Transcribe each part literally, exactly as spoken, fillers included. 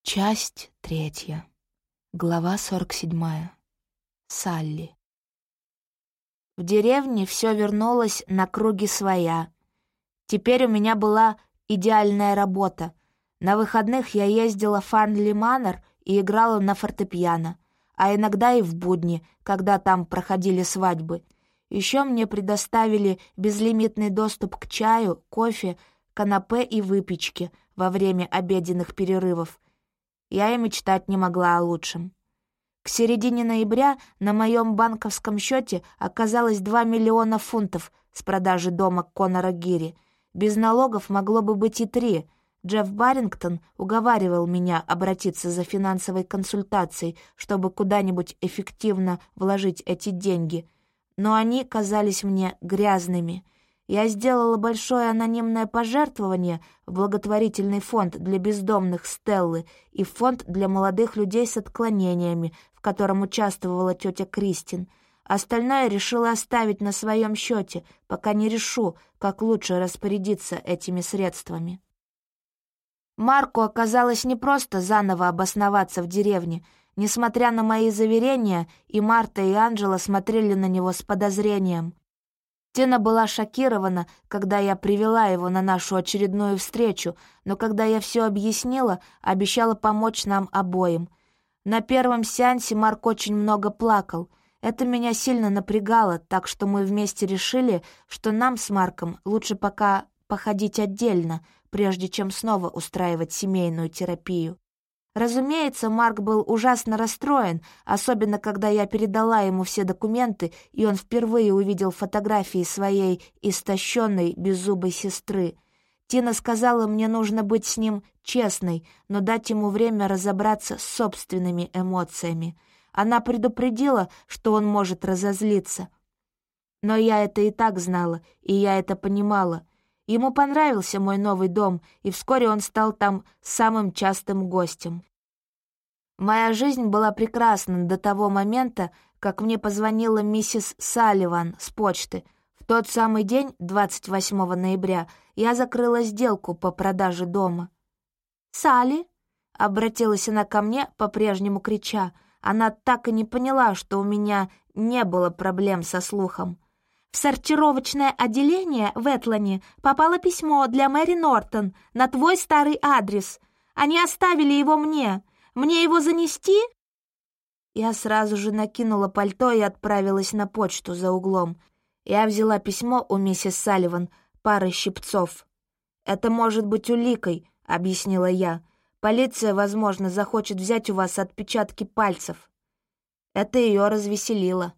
Часть третья. Глава сорок седьмая. Салли. В деревне все вернулось на круги своя. Теперь у меня была идеальная работа. На выходных я ездила в Фарнли Манор и играла на фортепиано, а иногда и в будни, когда там проходили свадьбы. Еще мне предоставили безлимитный доступ к чаю, кофе, канапе и выпечке во время обеденных перерывов. Я и мечтать не могла о лучшем. К середине ноября на моем банковском счете оказалось два миллиона фунтов с продажи дома Конора Гири. Без налогов могло бы быть и три. Джефф Баррингтон уговаривал меня обратиться за финансовой консультацией, чтобы куда-нибудь эффективно вложить эти деньги. Но они казались мне грязными. Я сделала большое анонимное пожертвование в благотворительный фонд для бездомных Стеллы и фонд для молодых людей с отклонениями, в котором участвовала тетя Кристин. Остальное решила оставить на своем счете, пока не решу, как лучше распорядиться этими средствами. Марку оказалось непросто заново обосноваться в деревне. Несмотря на мои заверения, и Марта, и Анджела смотрели на него с подозрением. Тина была шокирована, когда я привела его на нашу очередную встречу, но когда я все объяснила, обещала помочь нам обоим. На первом сеансе Марк очень много плакал. Это меня сильно напрягало, так что мы вместе решили, что нам с Марком лучше пока походить отдельно, прежде чем снова устраивать семейную терапию. Разумеется, Марк был ужасно расстроен, особенно когда я передала ему все документы, и он впервые увидел фотографии своей истощенной беззубой сестры. Тина сказала, мне нужно быть с ним честной, но дать ему время разобраться с собственными эмоциями. Она предупредила, что он может разозлиться. Но я это и так знала, и я это понимала. Ему понравился мой новый дом, и вскоре он стал там самым частым гостем. Моя жизнь была прекрасна до того момента, как мне позвонила миссис Салливан с почты. В тот самый день, двадцать восьмого ноября, я закрыла сделку по продаже дома. «Салли?» — обратилась она ко мне, по-прежнему крича. Она так и не поняла, что у меня не было проблем со слухом. «В сортировочное отделение в Этлоне попало письмо для Мэри Нортон на твой старый адрес. Они оставили его мне. Мне его занести?» Я сразу же накинула пальто и отправилась на почту за углом. Я взяла письмо у миссис Салливан, пары щипцов. «Это может быть уликой», — объяснила я. «Полиция, возможно, захочет взять у вас отпечатки пальцев». Это ее развеселило.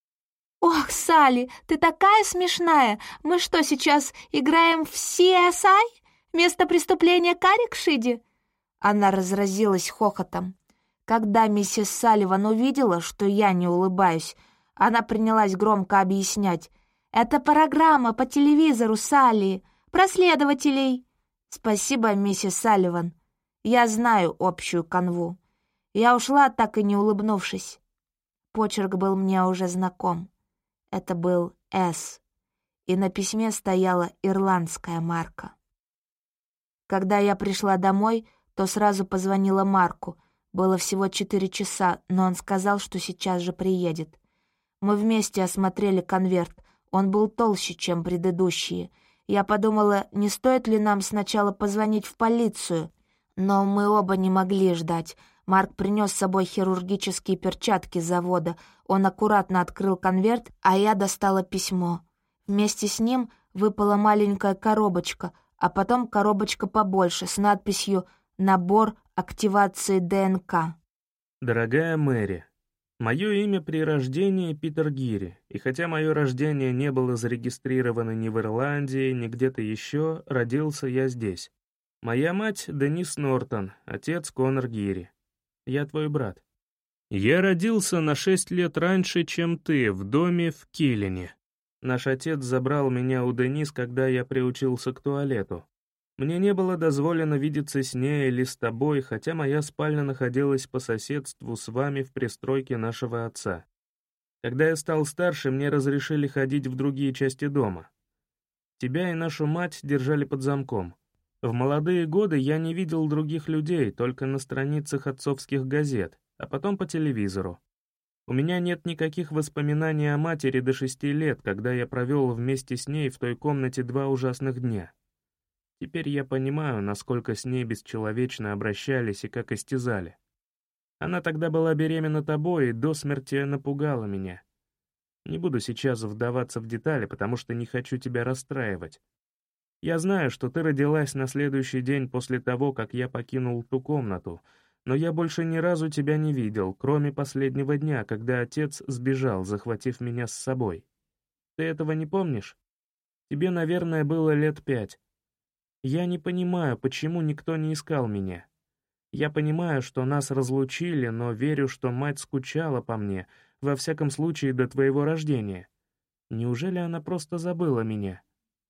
«Ох, Салли, ты такая смешная! Мы что, сейчас играем в си эс ай? Место преступления Каррикшиде?» Она разразилась хохотом. Когда миссис Салливан увидела, что я не улыбаюсь, она принялась громко объяснять. «Это программа по телевизору, Салли, про следователей». «Спасибо, миссис Салливан. Я знаю общую канву». Я ушла, так и не улыбнувшись. Почерк был мне уже знаком. Это был «С», и на письме стояла ирландская марка. Когда я пришла домой, то сразу позвонила Марку. Было всего четыре часа, но он сказал, что сейчас же приедет. Мы вместе осмотрели конверт. Он был толще, чем предыдущие. Я подумала, не стоит ли нам сначала позвонить в полицию. Но мы оба не могли ждать. Марк принес с собой хирургические перчатки с завода. Он аккуратно открыл конверт, а я достала письмо. Вместе с ним выпала маленькая коробочка, а потом коробочка побольше с надписью «Набор активации ДНК». Дорогая Мэри, мое имя при рождении Питер Гири, и хотя мое рождение не было зарегистрировано ни в Ирландии, ни где-то еще, родился я здесь. Моя мать Денис Нортон, отец Конор Гири. Я твой брат. Я родился на шесть лет раньше, чем ты, в доме в Киллине. Наш отец забрал меня у Денис, когда я приучился к туалету. Мне не было дозволено видеться с ней или с тобой, хотя моя спальня находилась по соседству с вами в пристройке нашего отца. Когда я стал старше, мне разрешили ходить в другие части дома. Тебя и нашу мать держали под замком. В молодые годы я не видел других людей, только на страницах отцовских газет, а потом по телевизору. У меня нет никаких воспоминаний о матери до шести лет, когда я провел вместе с ней в той комнате два ужасных дня. Теперь я понимаю, насколько с ней бесчеловечно обращались и как истязали. Она тогда была беременна тобой и до смерти напугала меня. Не буду сейчас вдаваться в детали, потому что не хочу тебя расстраивать. Я знаю, что ты родилась на следующий день после того, как я покинул ту комнату, но я больше ни разу тебя не видел, кроме последнего дня, когда отец сбежал, захватив меня с собой. Ты этого не помнишь? Тебе, наверное, было лет пять. Я не понимаю, почему никто не искал меня. Я понимаю, что нас разлучили, но верю, что мать скучала по мне, во всяком случае до твоего рождения. Неужели она просто забыла меня?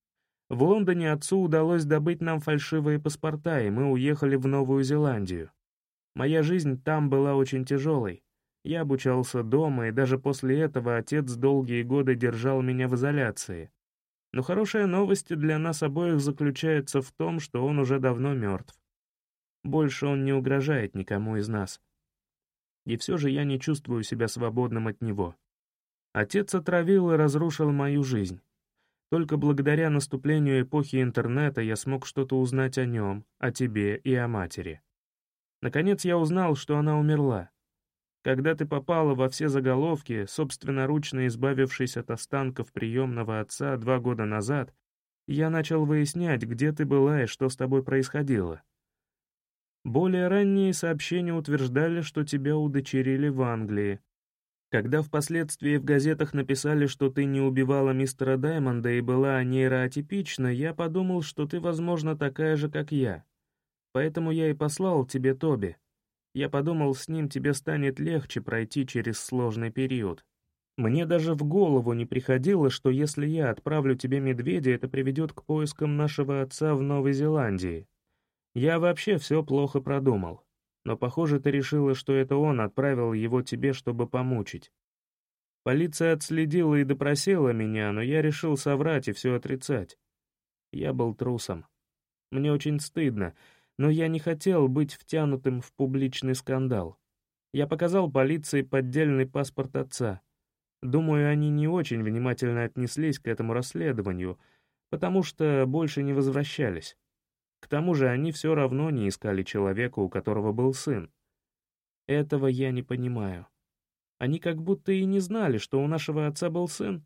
В Лондоне отцу удалось добыть нам фальшивые паспорта, и мы уехали в Новую Зеландию. Моя жизнь там была очень тяжелой. Я обучался дома, и даже после этого отец долгие годы держал меня в изоляции. Но хорошая новость для нас обоих заключается в том, что он уже давно мертв. Больше он не угрожает никому из нас. И все же я не чувствую себя свободным от него. Отец отравил и разрушил мою жизнь. Только благодаря наступлению эпохи интернета я смог что-то узнать о нем, о тебе и о матери. Наконец я узнал, что она умерла. Когда ты попала во все заголовки, собственноручно избавившись от останков приемного отца два года назад, я начал выяснять, где ты была и что с тобой происходило. Более ранние сообщения утверждали, что тебя удочерили в Англии. Когда впоследствии в газетах написали, что ты не убивала мистера Даймонда и была нейроатипична, я подумал, что ты, возможно, такая же, как я. Поэтому я и послал тебе Тоби. Я подумал, с ним тебе станет легче пройти через сложный период. Мне даже в голову не приходило, что если я отправлю тебе медведя, это приведет к поискам нашего отца в Новой Зеландии. Я вообще все плохо продумал. Но, похоже, ты решила, что это он отправил его тебе, чтобы помучить. Полиция отследила и допросила меня, но я решил соврать и все отрицать. Я был трусом. Мне очень стыдно, но я не хотел быть втянутым в публичный скандал. Я показал полиции поддельный паспорт отца. Думаю, они не очень внимательно отнеслись к этому расследованию, потому что больше не возвращались. К тому же они все равно не искали человека, у которого был сын. Этого я не понимаю. Они как будто и не знали, что у нашего отца был сын.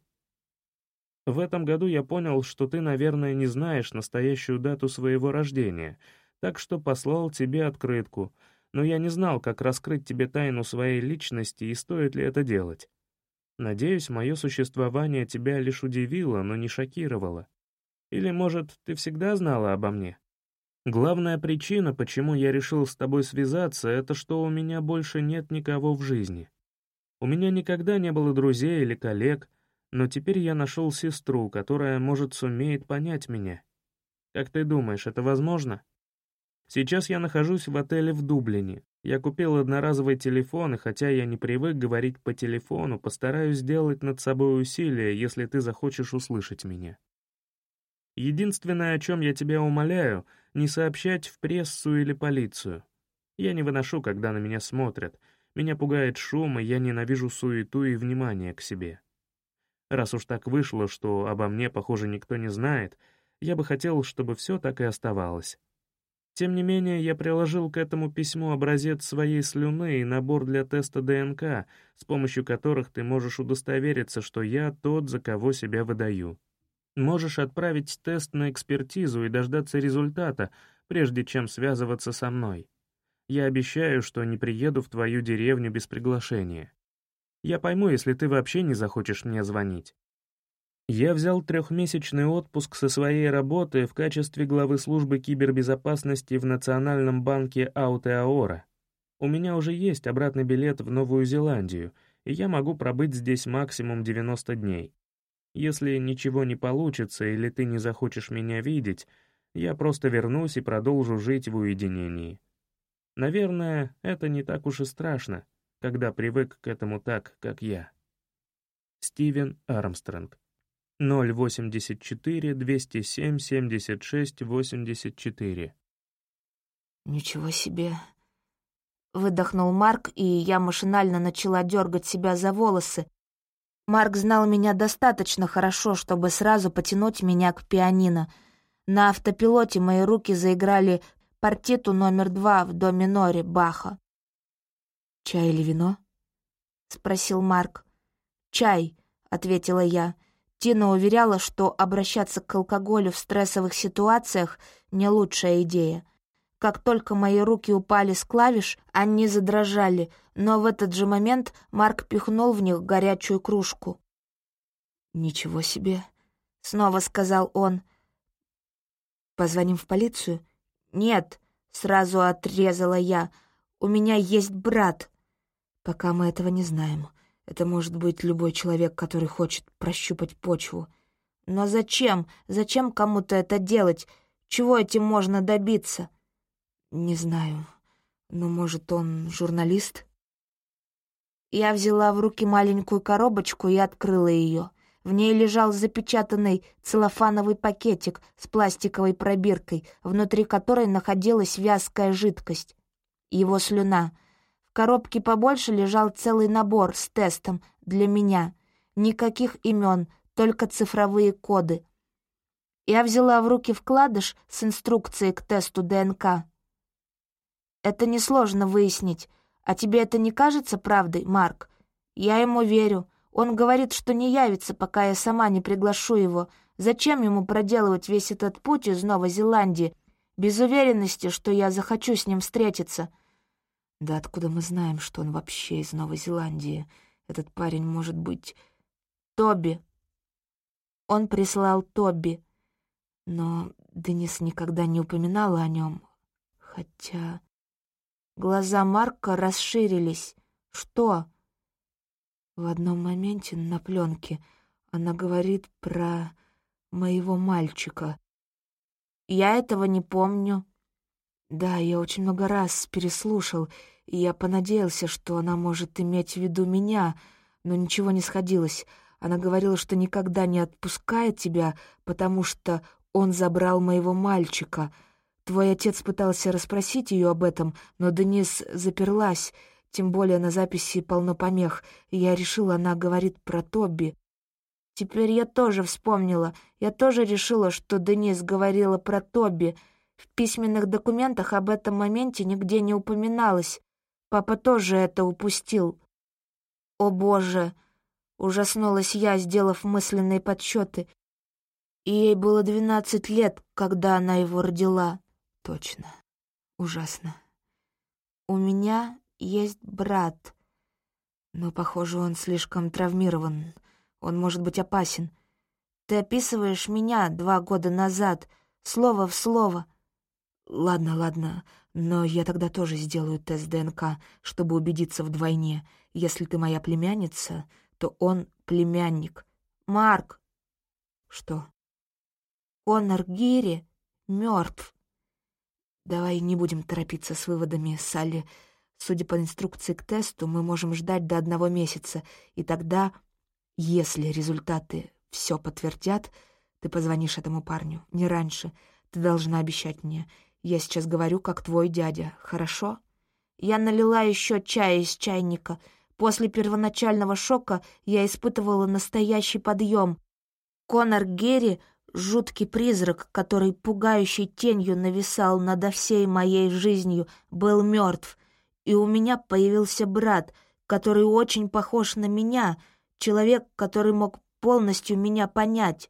В этом году я понял, что ты, наверное, не знаешь настоящую дату своего рождения, так что послал тебе открытку, но я не знал, как раскрыть тебе тайну своей личности и стоит ли это делать. Надеюсь, мое существование тебя лишь удивило, но не шокировало. Или, может, ты всегда знала обо мне? Главная причина, почему я решил с тобой связаться, это что у меня больше нет никого в жизни. У меня никогда не было друзей или коллег, но теперь я нашел сестру, которая, может, сумеет понять меня. Как ты думаешь, это возможно? Сейчас я нахожусь в отеле в Дублине. Я купил одноразовый телефон, и хотя я не привык говорить по телефону, постараюсь сделать над собой усилие, если ты захочешь услышать меня. Единственное, о чем я тебя умоляю, не сообщать в прессу или полицию. Я не выношу, когда на меня смотрят. Меня пугает шум, и я ненавижу суету и внимание к себе. Раз уж так вышло, что обо мне, похоже, никто не знает, я бы хотел, чтобы все так и оставалось. Тем не менее, я приложил к этому письму образец своей слюны и набор для теста ДНК, с помощью которых ты можешь удостовериться, что я тот, за кого себя выдаю. Можешь отправить тест на экспертизу и дождаться результата, прежде чем связываться со мной. Я обещаю, что не приеду в твою деревню без приглашения. Я пойму, если ты вообще не захочешь мне звонить. Я взял трехмесячный отпуск со своей работы в качестве главы службы кибербезопасности в Национальном банке Аутеаора. У меня уже есть обратный билет в Новую Зеландию, и я могу пробыть здесь максимум девяносто дней. Если ничего не получится или ты не захочешь меня видеть, я просто вернусь и продолжу жить в уединении. Наверное, это не так уж и страшно, когда привык к этому так, как я. Стивен Армстронг. ноль восемьдесят четыре двести семь семьдесят шесть восемьдесят четыре. «Ничего себе!» — выдохнул Марк, и я машинально начала дергать себя за волосы. Марк знал меня достаточно хорошо, чтобы сразу потянуть меня к пианино. На автопилоте мои руки заиграли партиту номер два в до миноре Баха. «Чай или вино?» — спросил Марк. «Чай», — ответила я. Тина уверяла, что обращаться к алкоголю в стрессовых ситуациях — не лучшая идея. Как только мои руки упали с клавиш, они задрожали, но в этот же момент Марк пихнул в них горячую кружку. «Ничего себе», — снова сказал он. «Позвоним в полицию?» «Нет», — сразу отрезала я. «У меня есть брат». «Пока мы этого не знаем. Это может быть любой человек, который хочет прощупать почву». «Но зачем? Зачем кому-то это делать? Чего этим можно добиться?» «Не знаю. Ну, может, он журналист?» Я взяла в руки маленькую коробочку и открыла ее. В ней лежал запечатанный целлофановый пакетик с пластиковой пробиркой, внутри которой находилась вязкая жидкость. Его слюна. В коробке побольше лежал целый набор с тестом для меня. Никаких имен, только цифровые коды. Я взяла в руки вкладыш с инструкцией к тесту ДНК. «Это несложно выяснить. А тебе это не кажется правдой, Марк? Я ему верю. Он говорит, что не явится, пока я сама не приглашу его. Зачем ему проделывать весь этот путь из Новой Зеландии, без уверенности, что я захочу с ним встретиться?» «Да откуда мы знаем, что он вообще из Новой Зеландии? Этот парень может быть...» «Тоби. Он прислал Тоби. Но Денис никогда не упоминала о нем. Хотя...» Глаза Марка расширились. «Что?» В одном моменте на пленке она говорит про моего мальчика. «Я этого не помню». «Да, я очень много раз переслушал, и я понадеялся, что она может иметь в виду меня, но ничего не сходилось. Она говорила, что никогда не отпускает тебя, потому что он забрал моего мальчика. Твой отец пытался расспросить ее об этом, но Денис заперлась, тем более на записи полно помех, и я решила, она говорит про Тоби». «Теперь я тоже вспомнила. Я тоже решила, что Денис говорила про Тоби. В письменных документах об этом моменте нигде не упоминалось. Папа тоже это упустил». «О боже!» — ужаснулась я, сделав мысленные подсчеты. И ей было двенадцать лет, когда она его родила. «Точно. Ужасно. У меня есть брат, но, похоже, он слишком травмирован. Он может быть опасен. Ты описываешь меня два года назад, слово в слово». «Ладно, ладно, но я тогда тоже сделаю тест ДНК, чтобы убедиться вдвойне. Если ты моя племянница, то он племянник». «Марк!» «Что?» «Конор Гири мертв». «Давай не будем торопиться с выводами, Салли. Судя по инструкции к тесту, мы можем ждать до одного месяца, и тогда, если результаты все подтвердят, ты позвонишь этому парню. Не раньше. Ты должна обещать мне. Я сейчас говорю, как твой дядя. Хорошо?» Я налила еще чая из чайника. После первоначального шока я испытывала настоящий подъем. Конор Герри — жуткий призрак, который пугающей тенью нависал над всей моей жизнью, был мертв. И у меня появился брат, который очень похож на меня, человек, который мог полностью меня понять.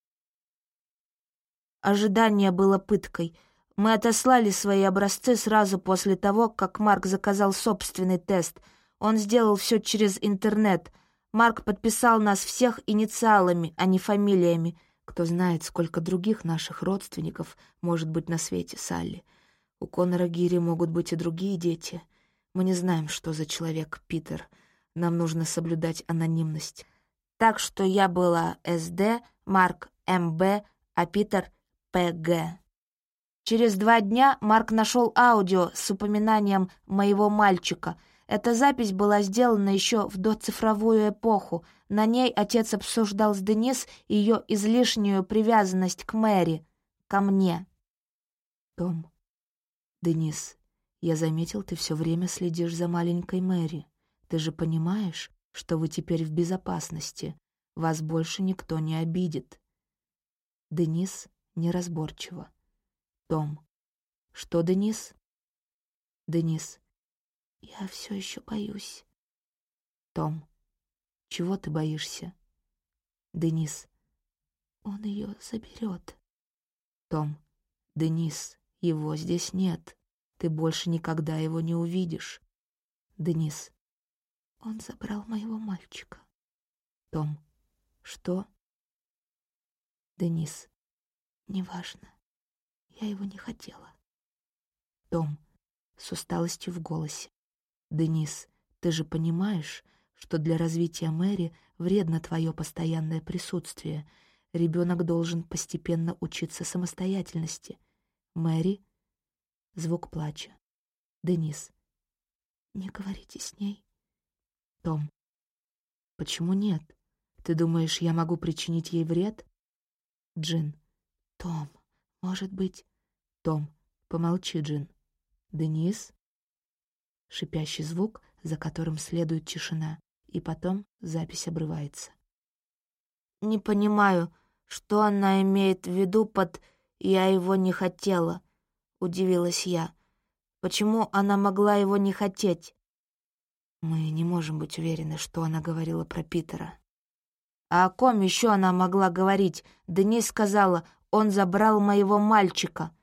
Ожидание было пыткой. Мы отослали свои образцы сразу после того, как Марк заказал собственный тест. Он сделал все через интернет. Марк подписал нас всех инициалами, а не фамилиями. Кто знает, сколько других наших родственников может быть на свете, Салли. У Конора Гири могут быть и другие дети. Мы не знаем, что за человек Питер. Нам нужно соблюдать анонимность. Так что я была эс дэ, Марк эм бэ, а Питер пэ гэ. Через два дня Марк нашел аудио с упоминанием моего мальчика. Эта запись была сделана еще в доцифровую эпоху. На ней отец обсуждал с Денис ее излишнюю привязанность к Мэри, ко мне. Том, Денис, я заметил, ты все время следишь за маленькой Мэри. Ты же понимаешь, что вы теперь в безопасности. Вас больше никто не обидит. Денис неразборчиво. Том. Что, Денис? Денис. Я все еще боюсь. Том. Чего ты боишься? Денис. Он ее заберет. Том. Денис, его здесь нет. Ты больше никогда его не увидишь. Денис. Он забрал моего мальчика. Том. Что? Денис. Неважно. Я его не хотела. Том. С усталостью в голосе. Денис, ты же понимаешь, что для развития Мэри вредно твое постоянное присутствие. Ребенок должен постепенно учиться самостоятельности. Мэри. Звук плача. Денис. Не говорите с ней. Том. Почему нет? Ты думаешь, я могу причинить ей вред? Джин. Том, может быть... Том. Помолчи, Джин. Денис. Шипящий звук, за которым следует тишина, и потом запись обрывается. Не понимаю, что она имеет в виду под «я его не хотела», — удивилась я. Почему она могла его не хотеть? Мы не можем быть уверены, что она говорила про Питера. А о ком еще она могла говорить? Денис сказала, он забрал моего мальчика.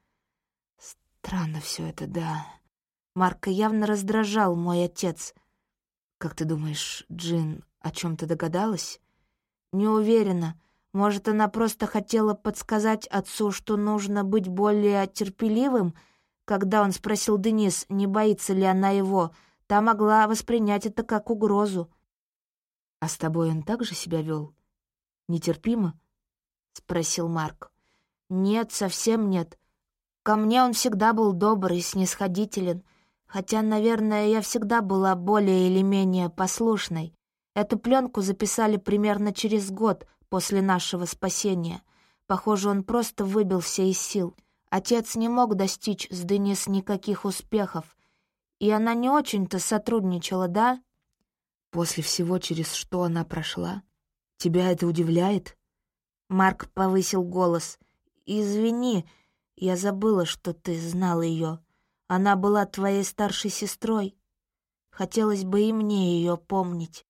Странно все это, да. Марка явно раздражал мой отец. Как ты думаешь, Джин о чем-то догадалась? Не уверена. Может, она просто хотела подсказать отцу, что нужно быть более терпеливым? Когда он спросил Денис, не боится ли она его, та могла воспринять это как угрозу. «А с тобой он так же себя вел? Нетерпимо?» — спросил Марк. «Нет, совсем нет. Ко мне он всегда был добр и снисходителен, хотя, наверное, я всегда была более или менее послушной. Эту пленку записали примерно через год после нашего спасения. Похоже, он просто выбился из сил. Отец не мог достичь с Денис никаких успехов, и она не очень-то сотрудничала, да?» «После всего, через что она прошла? Тебя это удивляет?» Марк повысил голос. «Извини, я забыла, что ты знал ее. Она была твоей старшей сестрой. Хотелось бы и мне ее помнить».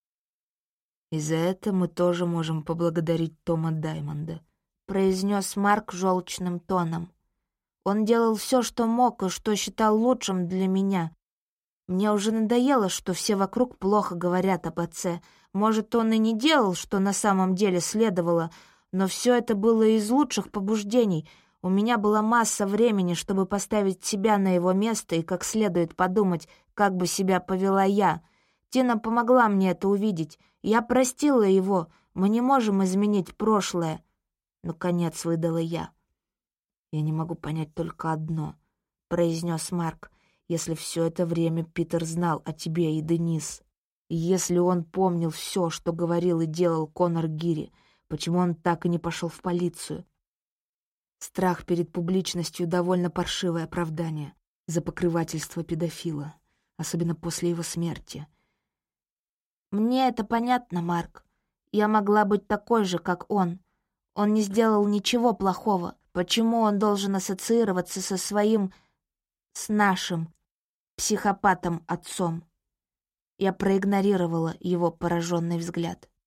«И за это мы тоже можем поблагодарить Тома Даймонда», — произнес Марк желчным тоном. «Он делал все, что мог и что считал лучшим для меня. Мне уже надоело, что все вокруг плохо говорят об отце. Может, он и не делал, что на самом деле следовало, но все это было из лучших побуждений. У меня была масса времени, чтобы поставить себя на его место и как следует подумать, как бы себя повела я. Тина помогла мне это увидеть. Я простила его. Мы не можем изменить прошлое. Наконец выдала я. «Я не могу понять только одно», — произнес Марк. «Если все это время Питер знал о тебе и Денис, и если он помнил все, что говорил и делал Конор Гири, почему он так и не пошел в полицию?» Страх перед публичностью — довольно паршивое оправдание за покрывательство педофила, особенно после его смерти. «Мне это понятно, Марк. Я могла быть такой же, как он. Он не сделал ничего плохого. Почему он должен ассоциироваться со своим... с нашим психопатом-отцом?» Я проигнорировала его пораженный взгляд.